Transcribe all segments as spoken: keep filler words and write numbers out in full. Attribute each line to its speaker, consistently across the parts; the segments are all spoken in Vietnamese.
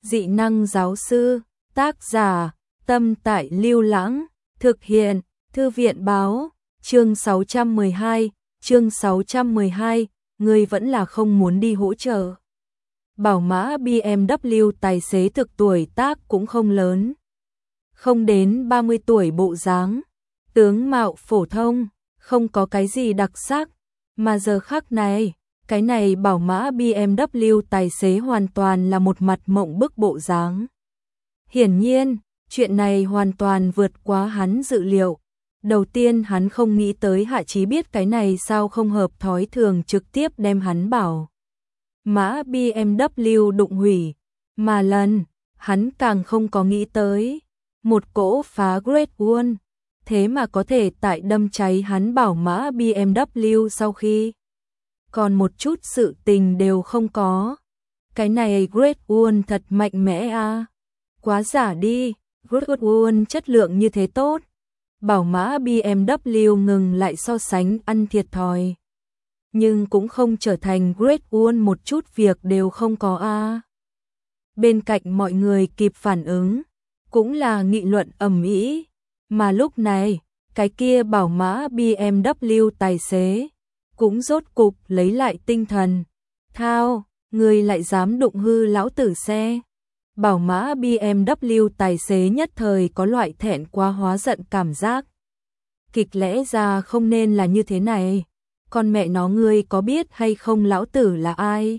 Speaker 1: Dị năng giáo sư, tác giả, Tâm Tại Lưu Lãng, thực hiện, Thư viện báo, chương sáu trăm mười hai, chương sáu trăm mười hai, ngươi vẫn là không muốn đi hỗ trợ. Bảo mã bê em vê tài xế thực tuổi tác cũng không lớn. Không đến ba mươi tuổi bộ dáng, tướng mạo phổ thông, không có cái gì đặc sắc, mà giờ khắc này, cái này bảo mã bê em vê tài xế hoàn toàn là một mặt mộng bức bộ dáng. Hiển nhiên, chuyện này hoàn toàn vượt quá hắn dự liệu. Đầu tiên hắn không nghĩ tới Hạ Chí biết cái này sao không hợp thói thường trực tiếp đem hắn bảo mã bê em vê đụng hủy, mà lần, hắn càng không có nghĩ tới, một cỗ phá Great Wall, thế mà có thể tại đâm cháy hắn bảo mã bê em vê sau khi còn một chút sự tình đều không có. Cái này Great Wall thật mạnh mẽ à, quá giả đi, Great Wall chất lượng như thế tốt. Bảo mã bê em vê ngừng lại so sánh ăn thiệt thòi, nhưng cũng không trở thành Great Wall một chút việc đều không có a. À. Bên cạnh mọi người kịp phản ứng, cũng là nghị luận ầm ĩ, mà lúc này, cái kia bảo mã bê em vê tài xế cũng rốt cục lấy lại tinh thần. Thao, người lại dám đụng hư lão tử xe. Bảo mã bê em vê tài xế nhất thời có loại thẹn quá hóa giận cảm giác. Kịch lẽ ra không nên là như thế này. Con mẹ nó ngươi có biết hay không lão tử là ai?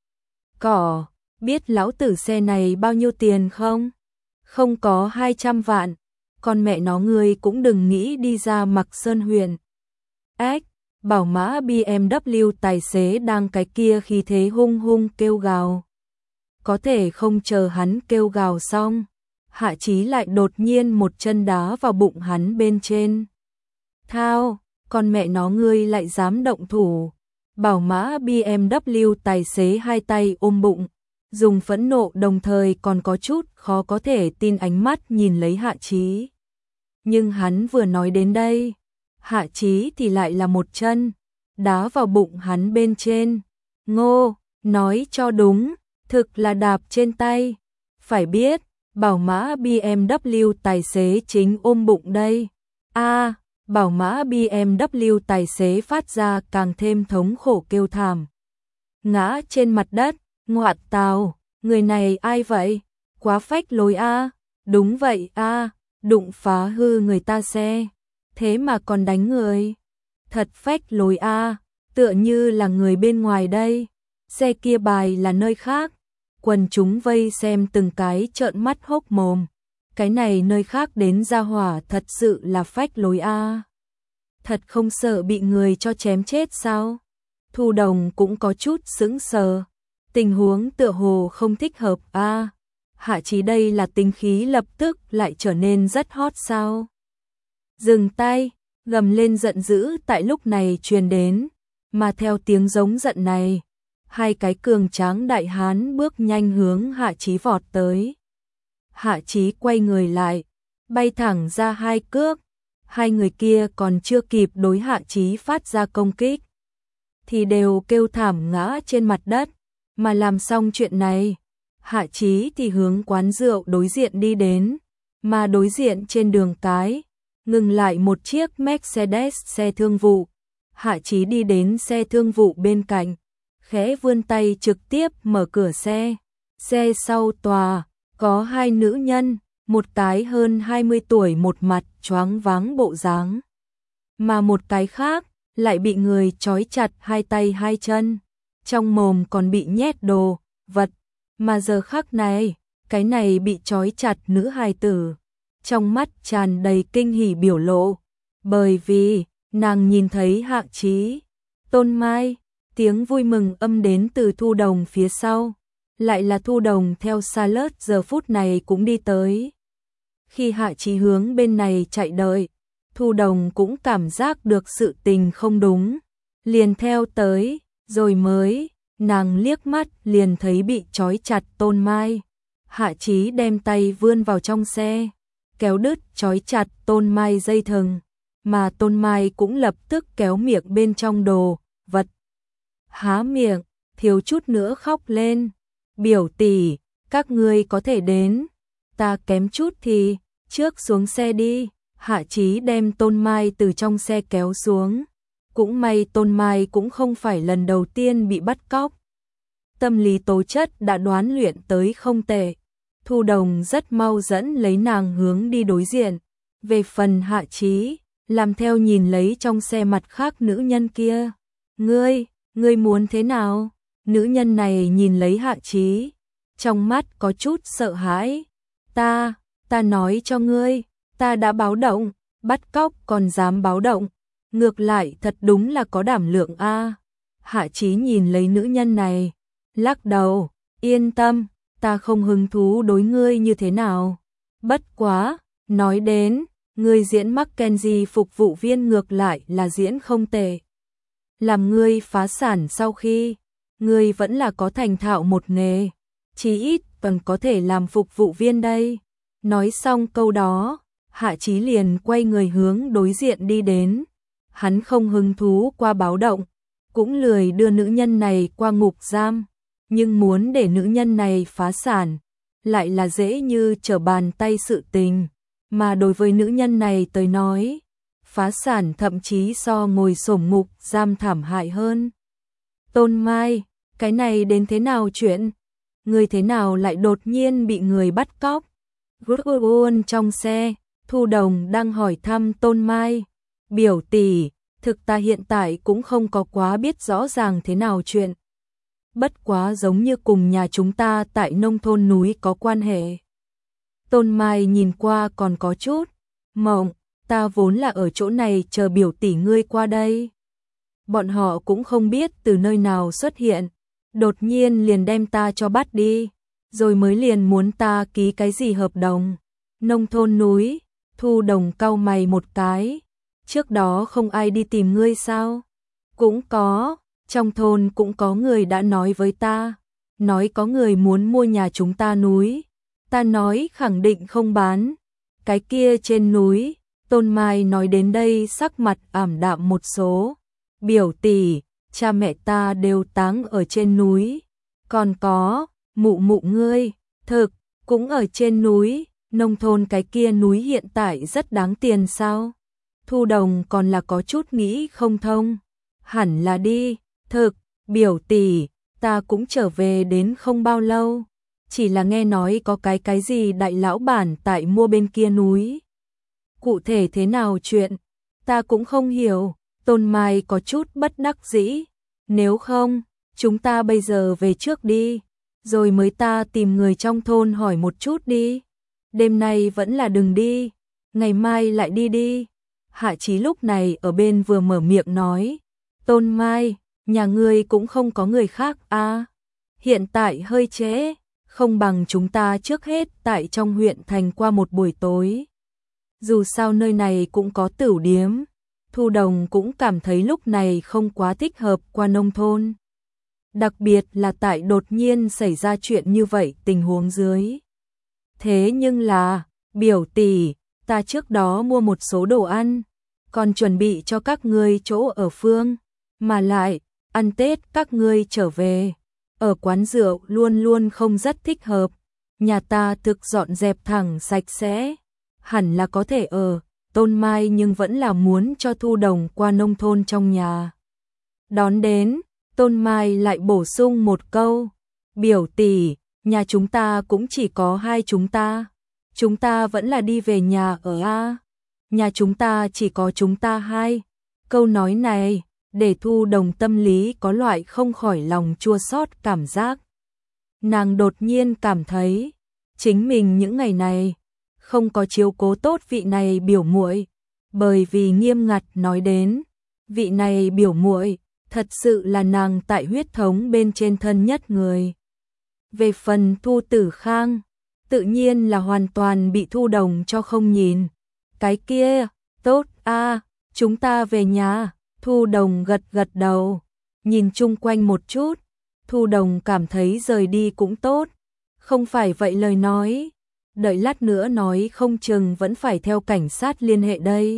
Speaker 1: Cỏ, biết lão tử xe này bao nhiêu tiền không? Không có hai trăm vạn. Con mẹ nó ngươi cũng đừng nghĩ đi ra Mặc Sơn huyện. Ách, bảo mã bê em vê tài xế đang cái kia khi thế hung hung kêu gào. Có thể không chờ hắn kêu gào xong, Hạ Chí lại đột nhiên một chân đá vào bụng hắn bên trên. Thao, con mẹ nó ngươi lại dám động thủ. Bảo mã bê em vê tài xế hai tay ôm bụng, dùng phẫn nộ đồng thời còn có chút khó có thể tin ánh mắt nhìn lấy Hạ Chí. Nhưng hắn vừa nói đến đây, Hạ Chí thì lại là một chân đá vào bụng hắn bên trên. Ngô, nói cho đúng, thực là đạp trên tay. Phải biết, bảo mã bê em vê tài xế chính ôm bụng đây. A, à, bảo mã bê em vê tài xế phát ra càng thêm thống khổ kêu thảm. Ngã trên mặt đất, ngoạt tào, người này ai vậy? Quá phách lối a. À. Đúng vậy a, à, đụng phá hư người ta xe, thế mà còn đánh người. Thật phách lối a, à, tựa như là người bên ngoài đây. Xe kia bài là nơi khác. Quần chúng vây xem từng cái trợn mắt hốc mồm. Cái này nơi khác đến ra hỏa thật sự là phách lối a. À. Thật không sợ bị người cho chém chết sao? Thu Đồng cũng có chút sững sờ. Tình huống tựa hồ không thích hợp a. À. Hạ Chí đây là tính khí lập tức lại trở nên rất hot sao? Dừng tay, gầm lên giận dữ tại lúc này truyền đến, mà theo tiếng giống giận này, hai cái cường tráng đại hán bước nhanh hướng Hạ Chí vọt tới. Hạ Chí quay người lại, bay thẳng ra hai cước, hai người kia còn chưa kịp đối Hạ Chí phát ra công kích, thì đều kêu thảm ngã trên mặt đất, mà làm xong chuyện này, Hạ Chí thì hướng quán rượu đối diện đi đến, mà đối diện trên đường cái, ngừng lại một chiếc Mercedes xe thương vụ. Hạ Chí đi đến xe thương vụ bên cạnh, khẽ vươn tay trực tiếp mở cửa xe. Xe sau tòa, có hai nữ nhân, một cái hơn hai mươi tuổi một mặt choáng váng bộ dáng, mà một cái khác lại bị người trói chặt hai tay hai chân, trong mồm còn bị nhét đồ, vật, mà giờ khắc này, cái này bị trói chặt nữ hài tử, trong mắt tràn đầy kinh hỉ biểu lộ, bởi vì nàng nhìn thấy Hạ Chí. Tôn Mai, tiếng vui mừng âm đến từ Thu Đồng phía sau, lại là Thu Đồng theo Charlotte giờ phút này cũng đi tới. Khi Hạ Chí hướng bên này chạy đợi, Thu Đồng cũng cảm giác được sự tình không đúng, liền theo tới, rồi mới, nàng liếc mắt liền thấy bị trói chặt Tôn Mai. Hạ Chí đem tay vươn vào trong xe, kéo đứt trói chặt Tôn Mai dây thừng, mà Tôn Mai cũng lập tức kéo miệng bên trong đồ, vật. Há miệng, thiếu chút nữa khóc lên. Biểu tỷ, các ngươi có thể đến, ta kém chút thì, trước xuống xe đi. Hạ Chí đem Tôn Mai từ trong xe kéo xuống. Cũng may Tôn Mai cũng không phải lần đầu tiên bị bắt cóc. Tâm lý tố chất đã đoán luyện tới không tệ. Thu Đồng rất mau dẫn lấy nàng hướng đi đối diện. Về phần Hạ Chí, làm theo nhìn lấy trong xe mặt khác nữ nhân kia. Ngươi, ngươi muốn thế nào? Nữ nhân này nhìn lấy Hạ Chí, trong mắt có chút sợ hãi. Ta, ta nói cho ngươi, ta đã báo động, bắt cóc còn dám báo động. Ngược lại thật đúng là có đảm lượng a. Hạ Chí nhìn lấy nữ nhân này, lắc đầu, yên tâm, ta không hứng thú đối ngươi như thế nào. Bất quá, nói đến, ngươi diễn Mackenzie phục vụ viên ngược lại là diễn không tệ. Làm ngươi phá sản sau khi, ngươi vẫn là có thành thạo một nghề, chí ít còn có thể làm phục vụ viên đây. Nói xong câu đó, Hạ Chí liền quay người hướng đối diện đi đến. Hắn không hứng thú qua báo động, cũng lười đưa nữ nhân này qua ngục giam, nhưng muốn để nữ nhân này phá sản, lại là dễ như trở bàn tay sự tình, mà đối với nữ nhân này tới nói, phá sản thậm chí so ngồi xổm ngục giam thảm hại hơn. Tôn Mai, cái này đến thế nào chuyện? Người thế nào lại đột nhiên bị người bắt cóc? Guôn trong xe, Thu Đồng đang hỏi thăm Tôn Mai. Biểu tỷ, thực ta hiện tại cũng không có quá biết rõ ràng thế nào chuyện. Bất quá giống như cùng nhà chúng ta tại nông thôn núi có quan hệ. Tôn Mai nhìn qua còn có chút mộng, ta vốn là ở chỗ này chờ biểu tỷ ngươi qua đây. Bọn họ cũng không biết từ nơi nào xuất hiện, đột nhiên liền đem ta cho bắt đi, rồi mới liền muốn ta ký cái gì hợp đồng. Nông thôn núi, Thu Đồng cau mày một cái, trước đó không ai đi tìm ngươi sao? Cũng có, trong thôn cũng có người đã nói với ta, nói có người muốn mua nhà chúng ta núi. Ta nói khẳng định không bán. Cái kia trên núi, Tôn Mai nói đến đây sắc mặt ảm đạm một số. Biểu tỷ, cha mẹ ta đều táng ở trên núi. Còn có, mụ mụ ngươi, thực, cũng ở trên núi. Nông thôn cái kia núi hiện tại rất đáng tiền sao? Thu Đồng còn là có chút nghĩ không thông. Hẳn là đi, thực, biểu tỷ, ta cũng trở về đến không bao lâu. Chỉ là nghe nói có cái cái gì đại lão bản tại mua bên kia núi. Cụ thể thế nào chuyện, ta cũng không hiểu. Tôn Mai có chút bất đắc dĩ. Nếu không, chúng ta bây giờ về trước đi, rồi mới ta tìm người trong thôn hỏi một chút đi. Đêm nay vẫn là đừng đi, ngày mai lại đi đi. Hạ Chí lúc này ở bên vừa mở miệng nói. Tôn Mai, nhà ngươi cũng không có người khác à? Hiện tại hơi trễ, không bằng chúng ta trước hết tại trong huyện thành qua một buổi tối. Dù sao nơi này cũng có tửu điếm. Thu Đồng cũng cảm thấy lúc này không quá thích hợp qua nông thôn. Đặc biệt là tại đột nhiên xảy ra chuyện như vậy tình huống dưới. Thế nhưng là, biểu tỷ, ta trước đó mua một số đồ ăn, còn chuẩn bị cho các ngươi chỗ ở phương, mà lại, ăn Tết các ngươi trở về. Ở quán rượu luôn luôn không rất thích hợp, nhà ta thực dọn dẹp thẳng sạch sẽ, hẳn là có thể ở. Tôn Mai nhưng vẫn là muốn cho Thu Đồng qua nông thôn trong nhà. Đón đến, Tôn Mai lại bổ sung một câu, biểu tỷ, nhà chúng ta cũng chỉ có hai chúng ta, chúng ta vẫn là đi về nhà ở a. Nhà chúng ta chỉ có chúng ta hai. Câu nói này, để Thu Đồng tâm lý có loại không khỏi lòng chua xót cảm giác. Nàng đột nhiên cảm thấy, chính mình những ngày này, không có chiếu cố tốt vị này biểu muội, bởi vì nghiêm ngặt nói đến, vị này biểu muội thật sự là nàng tại huyết thống bên trên thân nhất người. Về phần Thu Tử Khang, tự nhiên là hoàn toàn bị Thu Đồng cho không nhìn. Cái kia, tốt a, chúng ta về nhà. Thu Đồng gật gật đầu, nhìn chung quanh một chút, Thu Đồng cảm thấy rời đi cũng tốt. Không phải vậy lời nói, đợi lát nữa nói không chừng vẫn phải theo cảnh sát liên hệ đây.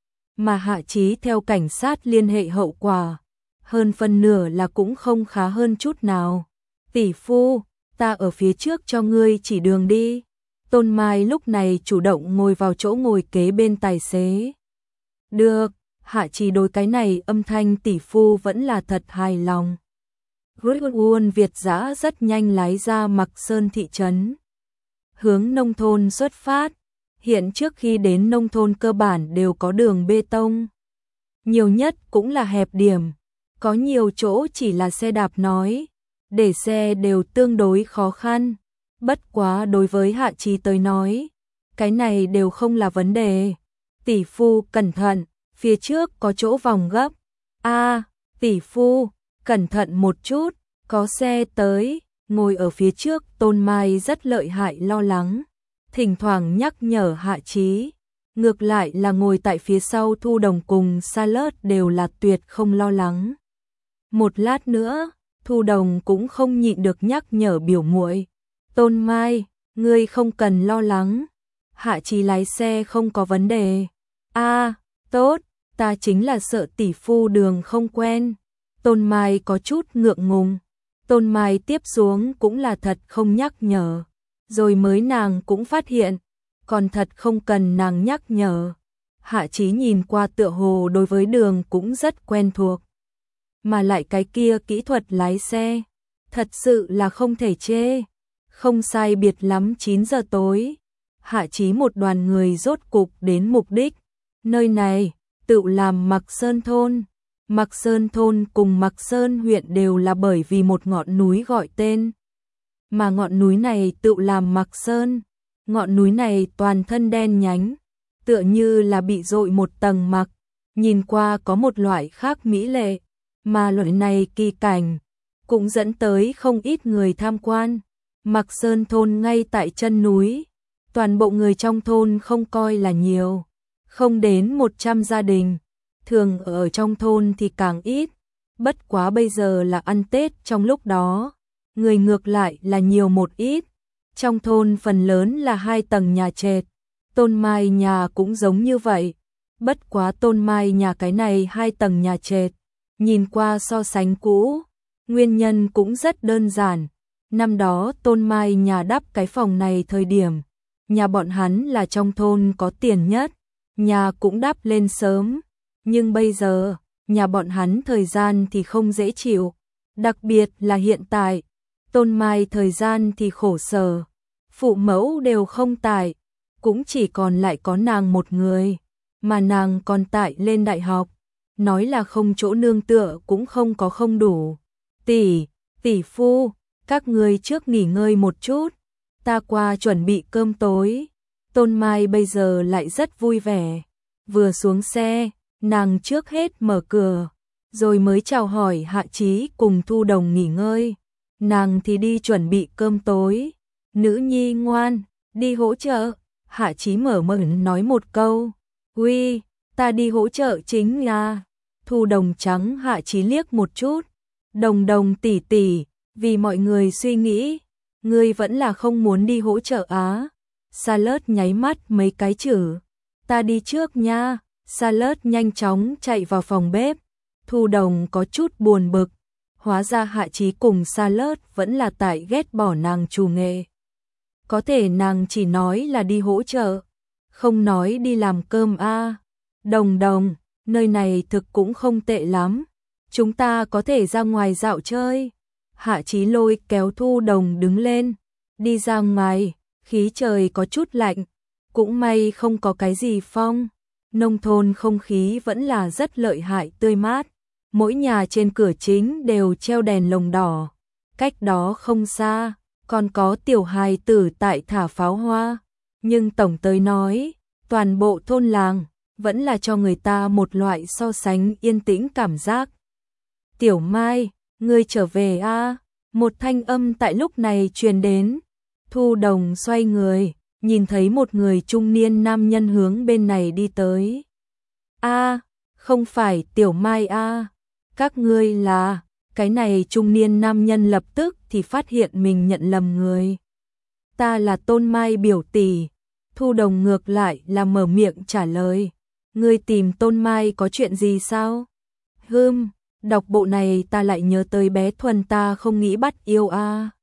Speaker 1: Mà Hạ Chí theo cảnh sát liên hệ hậu quả, hơn phân nửa là cũng không khá hơn chút nào. Tỷ phu, ta ở phía trước cho ngươi chỉ đường đi. Tôn Mai lúc này chủ động ngồi vào chỗ ngồi kế bên tài xế. Được, Hạ Chí đối cái này âm thanh tỷ phu vẫn là thật hài lòng. Quân Việt dã rất nhanh lái ra Mặc Sơn thị trấn, hướng nông thôn xuất phát. Hiện trước khi đến nông thôn cơ bản đều có đường bê tông, nhiều nhất cũng là hẹp điểm, có nhiều chỗ chỉ là xe đạp nói, để xe đều tương đối khó khăn. Bất quá đối với Hạ Chí tới nói, cái này đều không là vấn đề. Tỷ phu cẩn thận, phía trước có chỗ vòng gấp. A, tỷ phu, cẩn thận một chút, có xe tới. Ngồi ở phía trước Tôn Mai rất lợi hại lo lắng, thỉnh thoảng nhắc nhở Hạ Chí. Ngược lại là ngồi tại phía sau Thu Đồng cùng Salad đều là tuyệt không lo lắng. Một lát nữa, Thu Đồng cũng không nhịn được nhắc nhở biểu muội. Tôn Mai, ngươi không cần lo lắng, Hạ Chí lái xe không có vấn đề. A, tốt, ta chính là sợ tỷ phu đường không quen. Tôn Mai có chút ngượng ngùng. Tôn Mai tiếp xuống cũng là thật không nhắc nhở, rồi mới nàng cũng phát hiện, còn thật không cần nàng nhắc nhở. Hạ Chí nhìn qua tựa hồ đối với đường cũng rất quen thuộc, mà lại cái kia kỹ thuật lái xe, thật sự là không thể chê. Không sai biệt lắm chín giờ tối, Hạ Chí một đoàn người rốt cục đến mục đích. Nơi này, tự làm Mặc Sơn thôn. Mặc Sơn thôn cùng Mặc Sơn huyện đều là bởi vì một ngọn núi gọi tên. Mà ngọn núi này tự làm Mặc Sơn. Ngọn núi này toàn thân đen nhánh, tựa như là bị dội một tầng mặc, nhìn qua có một loại khác mỹ lệ, mà loại này kỳ cảnh cũng dẫn tới không ít người tham quan. Mặc Sơn thôn ngay tại chân núi, toàn bộ người trong thôn không coi là nhiều, không đến một trăm gia đình, thường ở trong thôn thì càng ít. Bất quá bây giờ là ăn Tết trong lúc đó, người ngược lại là nhiều một ít. Trong thôn phần lớn là hai tầng nhà trệt, Tôn Mai nhà cũng giống như vậy. Bất quá Tôn Mai nhà cái này hai tầng nhà trệt, nhìn qua so sánh cũ, nguyên nhân cũng rất đơn giản. Năm đó Tôn Mai nhà đắp cái phòng này thời điểm, nhà bọn hắn là trong thôn có tiền nhất, nhà cũng đắp lên sớm. Nhưng bây giờ, nhà bọn hắn thời gian thì không dễ chịu, đặc biệt là hiện tại, Tôn Mai thời gian thì khổ sở, phụ mẫu đều không tại, cũng chỉ còn lại có nàng một người, mà nàng còn tại lên đại học, nói là không chỗ nương tựa cũng không có không đủ. Tỷ, tỷ phu, các người trước nghỉ ngơi một chút, ta qua chuẩn bị cơm tối. Tôn Mai bây giờ lại rất vui vẻ, vừa xuống xe, nàng trước hết mở cửa, rồi mới chào hỏi Hạ Chí cùng Thu Đồng nghỉ ngơi. Nàng thì đi chuẩn bị cơm tối. Nữ nhi ngoan, đi hỗ trợ. Hạ Chí mở miệng nói một câu. Uy, ta đi hỗ trợ chính à. Thu Đồng trắng Hạ Chí liếc một chút. Đồng Đồng tỷ tỷ, vì mọi người suy nghĩ, ngươi vẫn là không muốn đi hỗ trợ á. Salad nháy mắt mấy cái chữ. Ta đi trước nha. Salad nhanh chóng chạy vào phòng bếp. Thu Đồng có chút buồn bực. Hóa ra Hạ Chí cùng Salad vẫn là tại ghét bỏ nàng trù nghệ. Có thể nàng chỉ nói là đi hỗ trợ, không nói đi làm cơm a. À. Đồng Đồng, nơi này thực cũng không tệ lắm, chúng ta có thể ra ngoài dạo chơi. Hạ Chí lôi kéo Thu Đồng đứng lên, đi ra ngoài, khí trời có chút lạnh, cũng may không có cái gì phong. Nông thôn không khí vẫn là rất lợi hại tươi mát, mỗi nhà trên cửa chính đều treo đèn lồng đỏ, cách đó không xa, còn có tiểu hài tử tại thả pháo hoa, nhưng tổng tới nói, toàn bộ thôn làng, vẫn là cho người ta một loại so sánh yên tĩnh cảm giác. Tiểu Mai, ngươi trở về a? À? Một thanh âm tại lúc này truyền đến. Thu Đồng xoay người, nhìn thấy một người trung niên nam nhân hướng bên này đi tới. A, à, không phải Tiểu Mai a, à. Các ngươi là, cái này trung niên nam nhân lập tức thì phát hiện mình nhận lầm người. Ta là Tôn Mai biểu tỷ. Thu Đồng ngược lại là mở miệng trả lời. Ngươi tìm Tôn Mai có chuyện gì sao? Hừm, đọc bộ này ta lại nhớ tới bé Thuần ta không nghĩ bắt yêu a. À.